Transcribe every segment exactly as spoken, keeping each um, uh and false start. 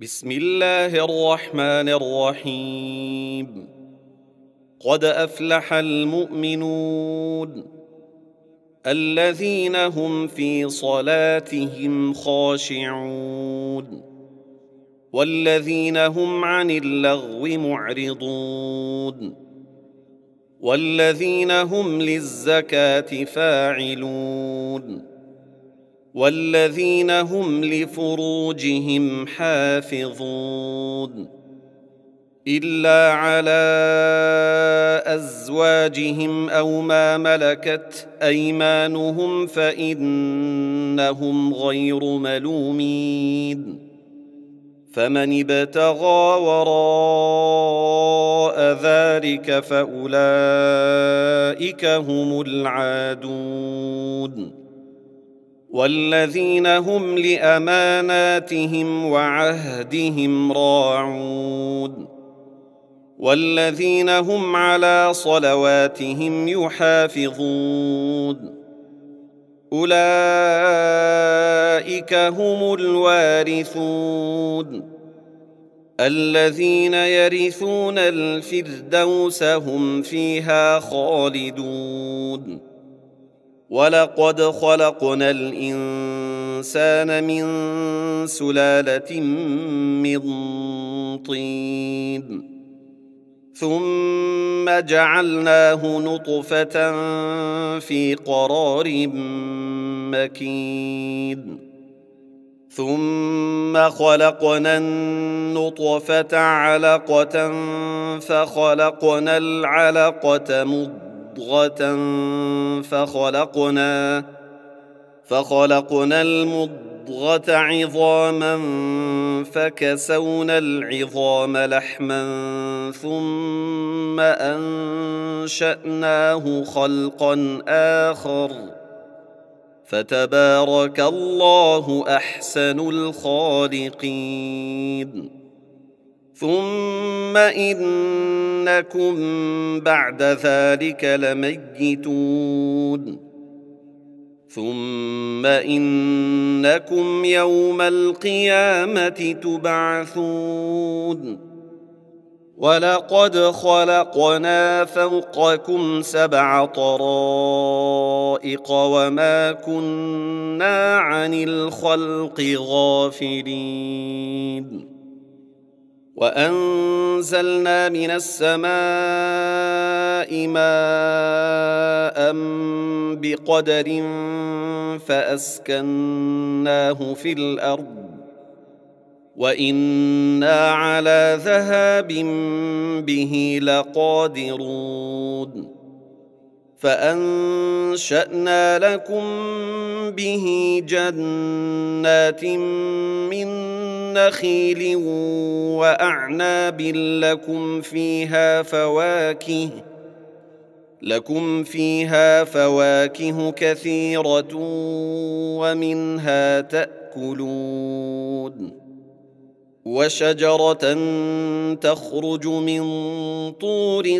بسم الله الرحمن الرحيم. قد أفلح المؤمنون الذين هم في صلاتهم خاشعون والذين هم عن اللغو معرضون والذين هم للزكاة فاعلون والذين هم لفروجهم حافظون إلا على أزواجهم أو ما ملكت أيمانهم فإنهم غير ملومين فمن ابتغى وراء ذلك فأولئك هم العادون والذين هم لأماناتهم وعهدهم راعون والذين هم على صلواتهم يحافظون أولئك هم الوارثون الذين يرثون الفردوس هم فيها خالدون ولقد خلقنا الإنسان من سلالة من طين ثم جعلناه نطفة في قرار مكين ثم خلقنا النطفة علقة فخلقنا العلقة مضغة فخلقنا فخلقنا المضغة عظاما فكسونا العظام لحما ثم أنشأناه خلقا آخر فتبارك الله أحسن الخالقين ثم إنكم بعد ذلك لميتون ثم إنكم يوم القيامة تبعثون ولقد خلقنا فوقكم سبع طرائق وما كنا عن الخلق غافلين وأنزلنا من السماء ماء بقدر فأسكناه في الأرض وإنا على ذهاب به لقادرون فأنشأنا لكم به جنات من نخيل وأعناب لكم فيها فواكه لكم فيها فواكه كثيرة ومنها تأكلون وشجرة تخرج من طور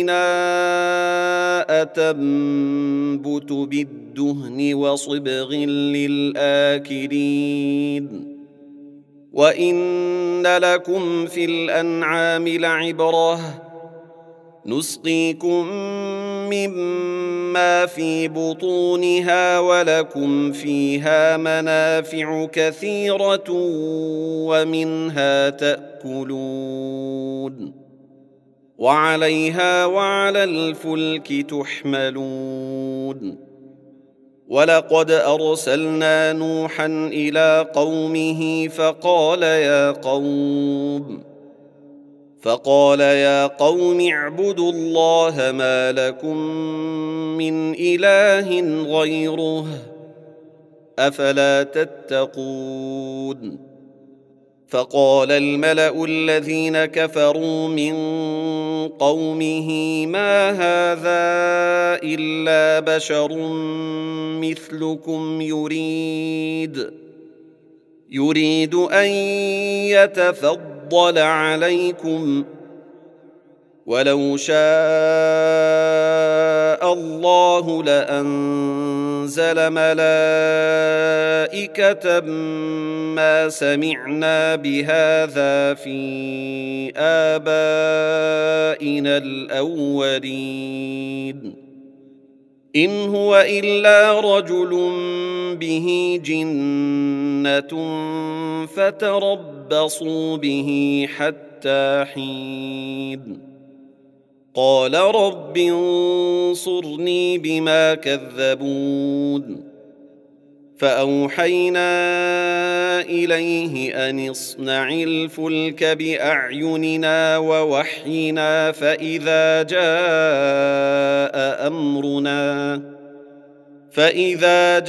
سيناء تنبت بالدهن وصبغ للآكلين وإن لكم في الأنعام لعبرة نسقيكم مما في بطونها ولكم فيها منافع كثيرة ومنها تأكلون وعليها وعلى الفلك تحملون ولقد أرسلنا نوحا إلى قومه فقال يا قوم فقال يا قوم اعبدوا الله ما لكم من إله غيره أفلا تتقون فقال الملأ الذين كفروا من قومه ما هذا إلا بشر مثلكم يريد يريد أن يتفضل عليكم ولو شاء الله لأنزل ملائكة ما سمعنا بهذا في آبائنا الأولين إن هو إلا رجل به جنة فتربصوا به حتى حين قال رب انصرني بما كذبون فأوحينا إليه أن اصنع الفلك بأعيننا ووحينا فإذا جاء أمرنا فإذا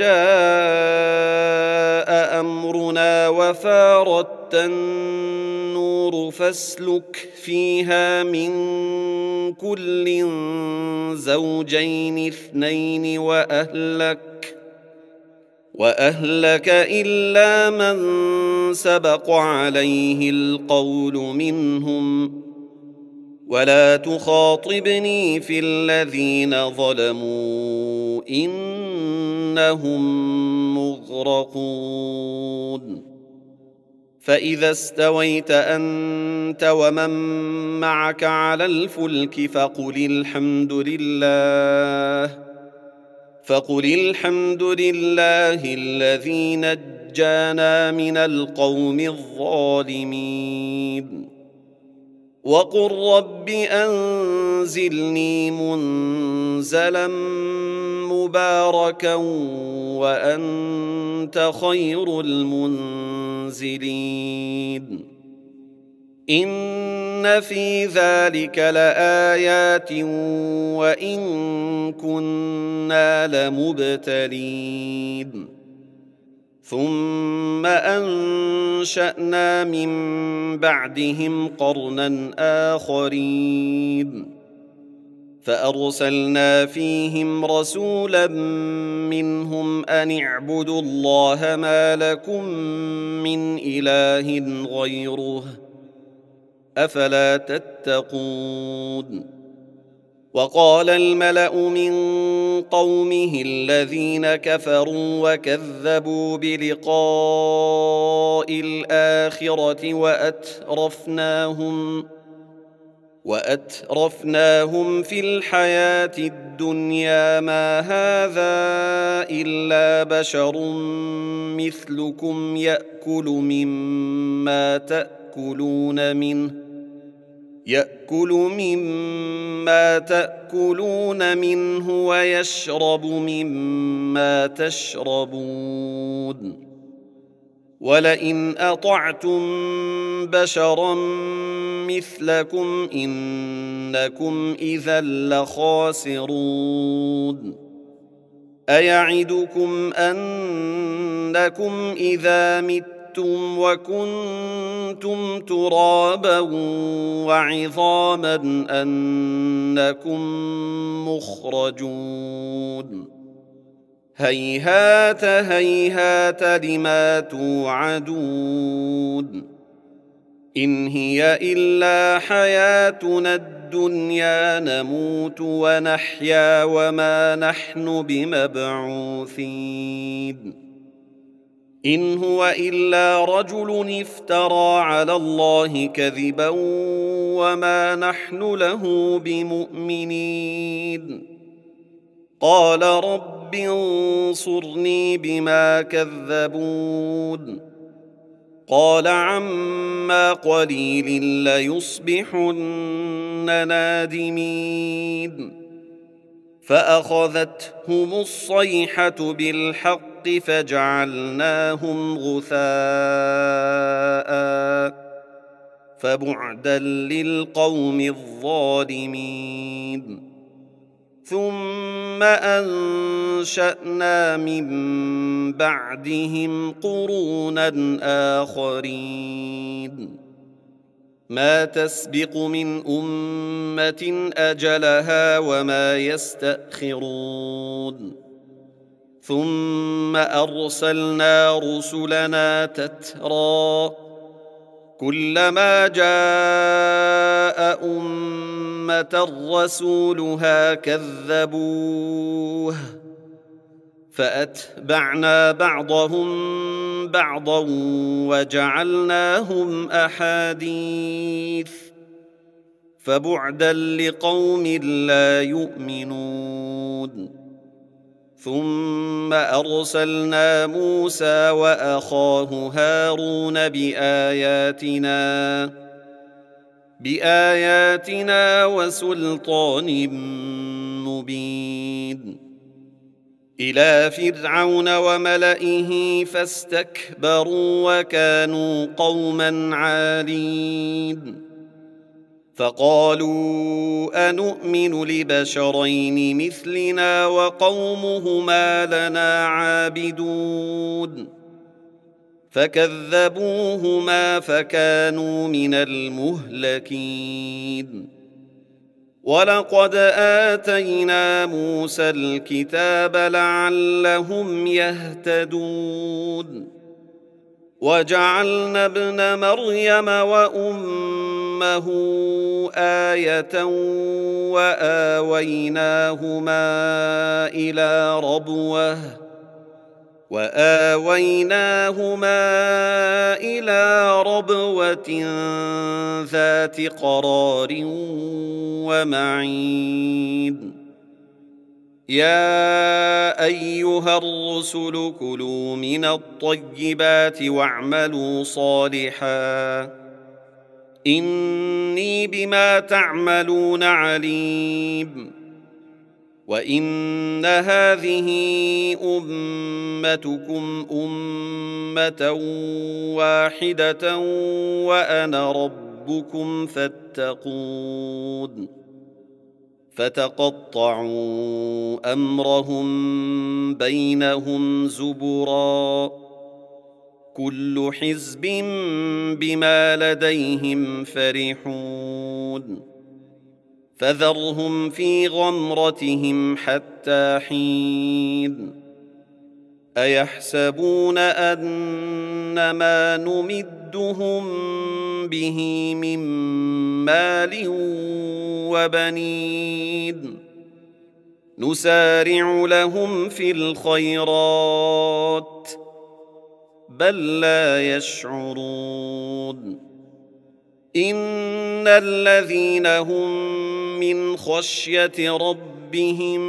جاء أمرنا وفارت النور فاسلك فيها من كل زوجين اثنين وأهلك وأهلك إلا من سبق عليه القول منهم ولا تخاطبني في الذين ظلموا إنهم مغرقون فإذا استويت أنت ومن معك على الفلك فقل الحمد لله فقل الحمد لله الذي نجانا من القوم الظالمين وقل رب أنزلني منزلا مباركا وأنت خير المنزلين إن في ذلك لآيات وإن كنا لمبتلين ثم أنشأنا من بعدهم قرنا آخرين فأرسلنا فيهم رسولا منهم أن اعبدوا الله ما لكم من إله غيره أفلا تتقون وقال الملأ من قومه الذين كفروا وكذبوا بلقاء الآخرة وأترفناهم وأترفناهم في الحياة الدنيا ما هذا إلا بشر مثلكم يأكل مما تأكلون منه يأكل مما تأكلون منه ويشرب مما تشربون ولئن أطعتم بشرا مثلكم إنكم إذا لخاسرون أيعدكم أنكم إذا متم وكنتم ترابا وعظاما أنكم مخرجون هيهات هيهات لما توعدون إن هي إلا حياتنا الدنيا نموت ونحيا وما نحن بمبعوثين إن هو إلا رجل افترى على الله كذبا وما نحن له بمؤمنين قال رب انصرني بما كذبون قال عما قليل ليصبحن نادمين فأخذتهم الصيحة بالحق فجعلناهم غثاء فبعدا للقوم الظالمين ثم أنشأنا من بعدهم قرونا آخرين ما تسبق من أمة أجلها وما يستأخرون ثم أرسلنا رسلنا تترى كلما جاء أمة رسولها كذبوه فأتبعنا بعضهم بعضا وجعلناهم أحاديث فبعدا لقوم لا يؤمنون. ثم أرسلنا موسى وأخاه هارون بآياتنا بآياتنا وسلطان مبين إلى فرعون وملئه فاستكبروا وكانوا قوما عالين فقالوا أنؤمن لبشرين مثلنا وقومهما لنا عابدون فكذبوهما فكانوا من المهلكين. ولقد آتينا موسى الكتاب لعلهم يهتدون وجعلنا ابن مريم وأمه آية وآويناهما إلى ربوة وآويناهما إلى ربوة ذات قرار ومعين. يا أيها الرسل كلوا من الطيبات واعملوا صالحا إني بما تعملون عليم. وإن هذه أمتكم أمة واحدة وأنا ربكم فاتقون. فتقطعوا أمرهم بينهم زبرا كل حزب بما لديهم فرحون فذرهم في غمرتهم حتى حين. أيحسبون أن ما نمدهم به من مال وبنين نسارع لهم في الخيرات بل لا يشعرون. إن الذين هم من خشية ربهم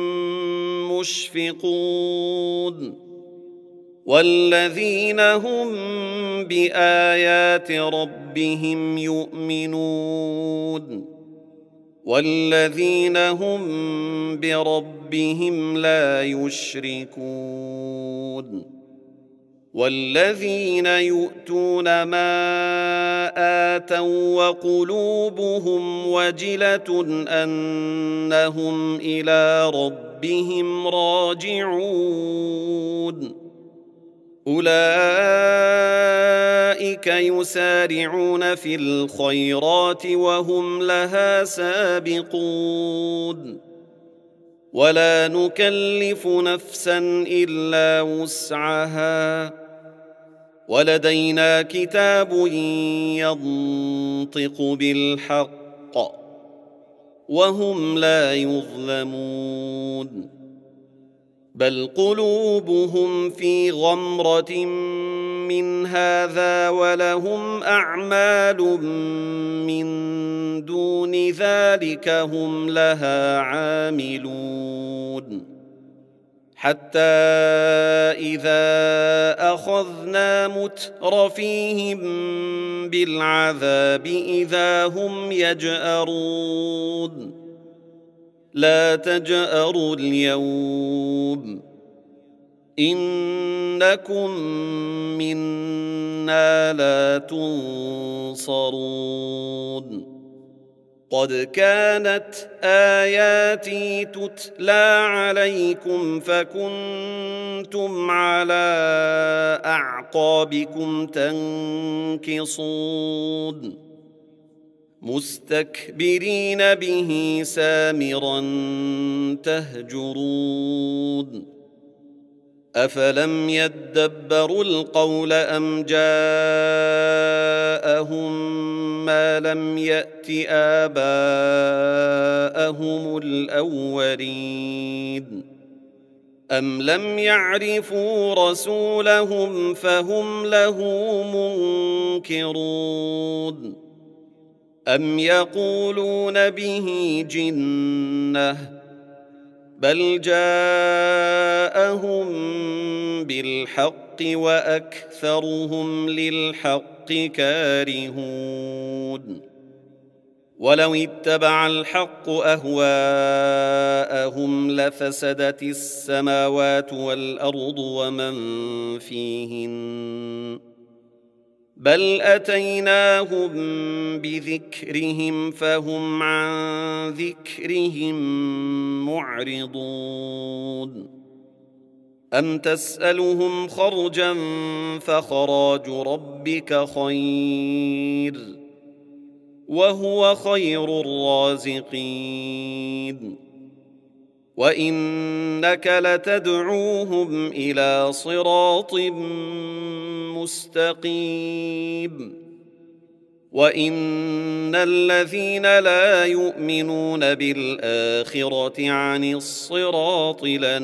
مشفقون والذين هم بآيات ربهم يؤمنون والذين هم بربهم لا يشركون. والذين يؤتون ما آتوا وقلوبهم وجلة أنهم إلى ربهم راجعون أولئك يسارعون في الخيرات وهم لها سابقون ولا نكلف نفسا إلا وسعها ولدينا كتاب ينطق بالحق وهم لا يظلمون بل قلوبهم في غمرة من هذا ولهم أعمال من دون ذلك هم لها عاملون حتى إذا أخذنا مترفيهم بالعذاب إذا هم يجأرون لا تجأروا اليوم إنكم منا لا تنصرون قد كانت آياتي تتلى عليكم فكنتم على أعقابكم تنكصون مستكبرين به سامرا تهجرون أفلم يدبروا القول أم جاءهم ما لم يأت آباءهم الأولين أم لم يعرفوا رسولهم فهم له منكرون أم يقولون به جنة بل جاءهم بالحق وأكثرهم للحق كارهون ولو اتبع الحق أهواءهم لفسدت السماوات والأرض ومن فيهن بل أتيناهم بذكرهم فهم عن ذكرهم معرضون أم تسألهم خرجا فخراج ربك خير وهو خير الرازقين وإنك لتدعوهم إلى صراط مستقيم وإن الذين لا يؤمنون بالآخرة عن الصراط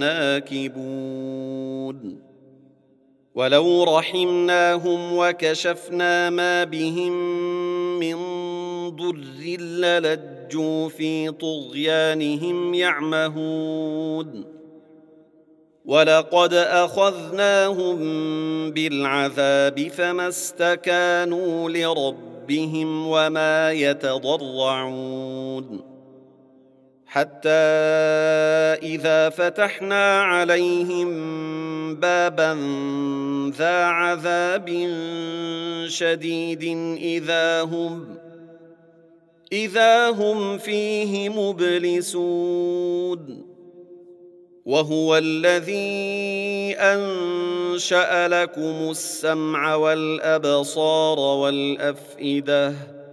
لناكبون ولو رحمناهم وكشفنا ما بهم من ضر للجوا في طغيانهم يعمهون ولقد أخذناهم بالعذاب فما استكانوا لربهم وما يتضرعون حتى إذا فتحنا عليهم بابا ذا عذاب شديد إذا هم إذا هم فيه مبلسون وهو الذي أنشأ لكم السمع والأبصار والأفئدة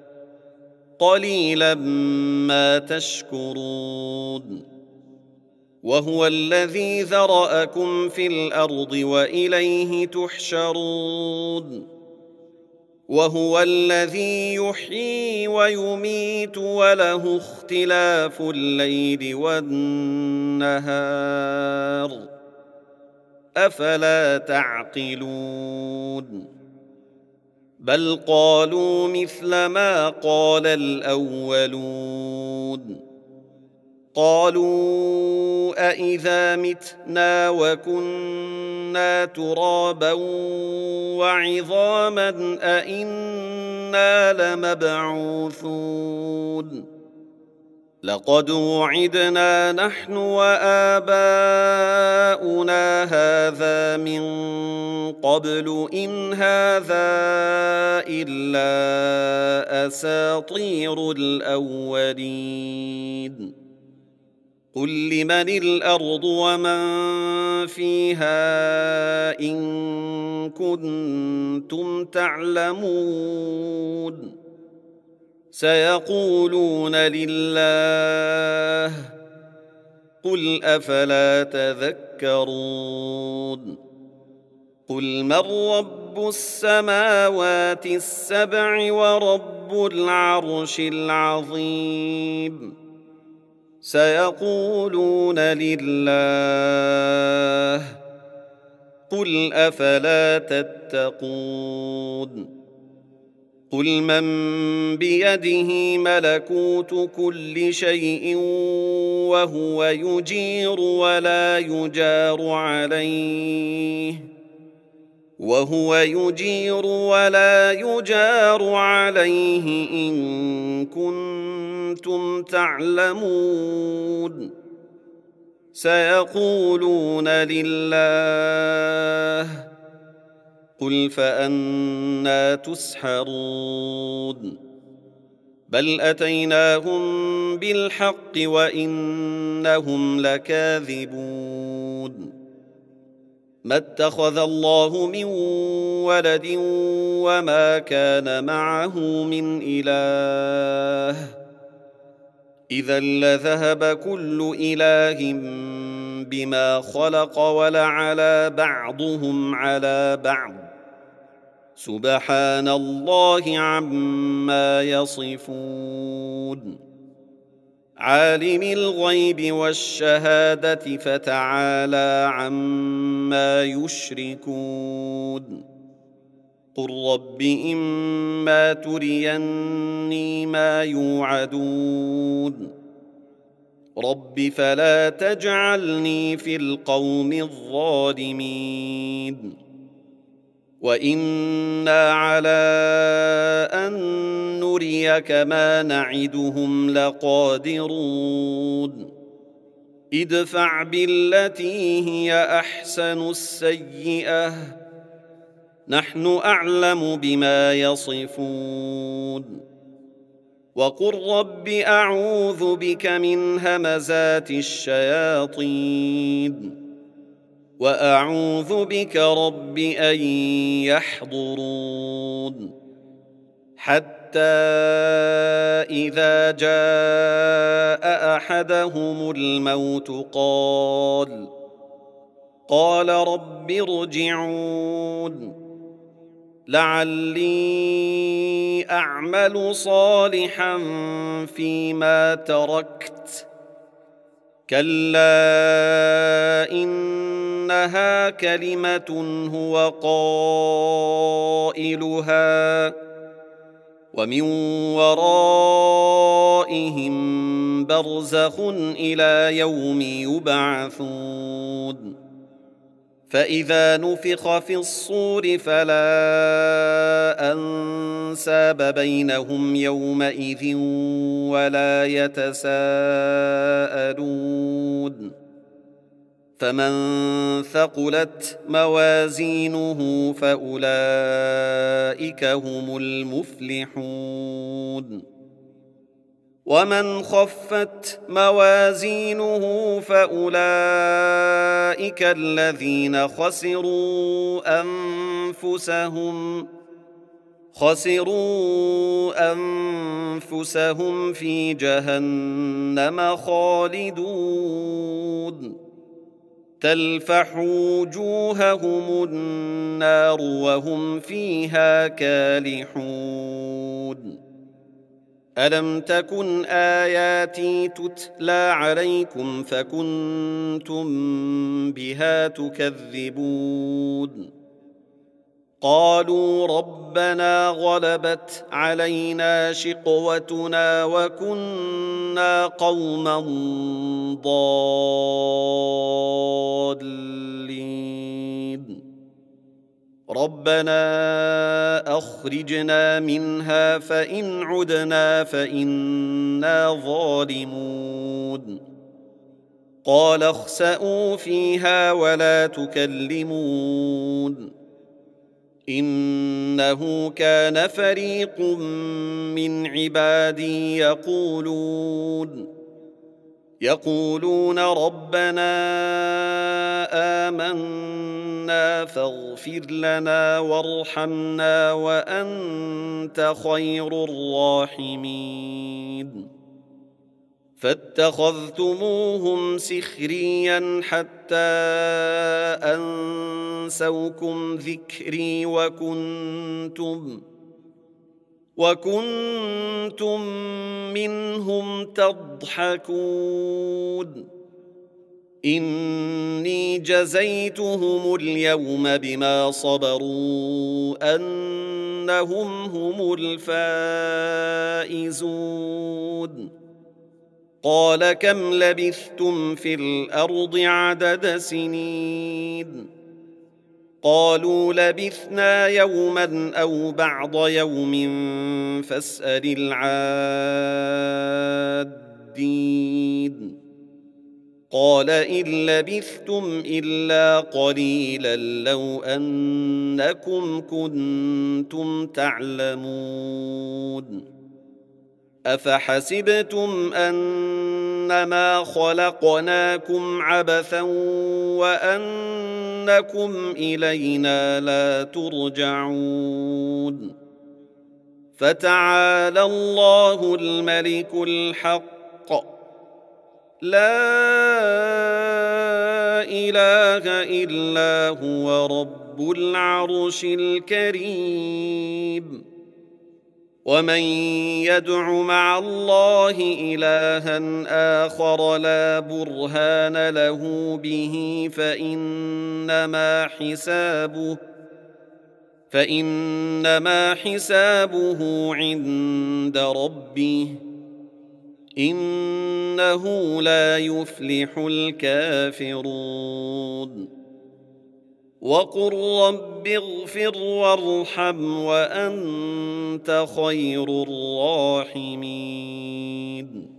قليلا ما تشكرون وهو الذي ذرأكم في الأرض وإليه تحشرون وهو الذي يحيي ويميت وله اختلاف الليل والنهار أفلا تعقلون بل قالوا مثل ما قال الأولون قالوا أإذا متنا وكنا ترابا وعظاما أإنا لمبعوثون لقد وعدنا نحن وآباؤنا هذا من قبل إن هذا إلا أساطير الأولين قل لمن الأرض ومن فيها إن كنتم تعلمون سيقولون لله قل أفلا تذكرون قل من رب السماوات السبع ورب العرش العظيم سيقولون لله قل أفلا تتقون قل من بيده ملكوت كل شيء وهو يجير ولا يجار عليه وهو يجير ولا يجار عليه إن كنتم تعلمون سيقولون لله قل فأنى تسحرون بل أتيناهم بالحق وإنهم لكاذبون ما اتخذ الله من ولد وما كان معه من إله إذا لذهب كل إله بما خلق ولعلى بعضهم على بعض سبحان الله عما يصفون. عالم الغيب والشهادة فتعالى عما يشركون. قل رب إما تريني ما يوعدون رب فلا تجعلني في القوم الظالمين. وإنا على أن نريك ما نعدهم لقادرون. ادفع بالتي هي أحسن السيئة نحن أعلم بما يصفون. وقل رب أعوذ بك من همزات الشياطين وأعوذ بك رب أن يحضرون. حتى إذا جاء أحدهم الموت قال قال رب ارجعون لعلي أعمل صالحا فيما تركت كلا إنها كلمة هو قائلها ومن ورائهم برزخ إلى يوم يبعثون. فإذا نفخ في الصور فلا أنساب بينهم يومئذ ولا يتساءلون. فمن ثقلت موازينه فأولئك هم المفلحون. ومن خفت موازينه فأولئك الذين خسروا أنفسهم خسروا أنفسهم في جهنم خالدون. تلفح وجوههم النار وهم فيها كالحون. ألم تكن آياتي تتلى عليكم فكنتم بها تكذبون. قالوا ربنا غلبت علينا شقوتنا وكنا قوما ضالين ربنا أخرجنا منها فإن عدنا فإنا ظالمون. قال اخسئوا فيها ولا تكلمون إنه كان فريق من عبادي يقولون يقولون ربنا آمنا فاغفر لنا وارحمنا وأنت خير الراحمين. فاتخذتموهم سخريا حتى أنسوكم ذكري وكنتم وكنتم منهم تضحكون. إني جزيتهم اليوم بما صبروا أنهم هم الفائزون. قال كم لبثتم في الأرض عدد سنين قالوا لبثنا يوما أو بعض يوم فاسأل العادين. قال إن لبثتم إلا قليلا لو أنكم كنتم تعلمون. أفحسبتم أنما خلقناكم عبثا وأنكم إلينا لا ترجعون. فتعالى الله الملك الحق لا إله إلا هو رب العرش الكريم. ومن يدع مع الله إلها آخر لا برهان له به فإنما حسابه فإنما حسابه عند ربه إنه لا يفلح الكافرون. وقل رب اغفر وارحم وأنت خير الراحمين.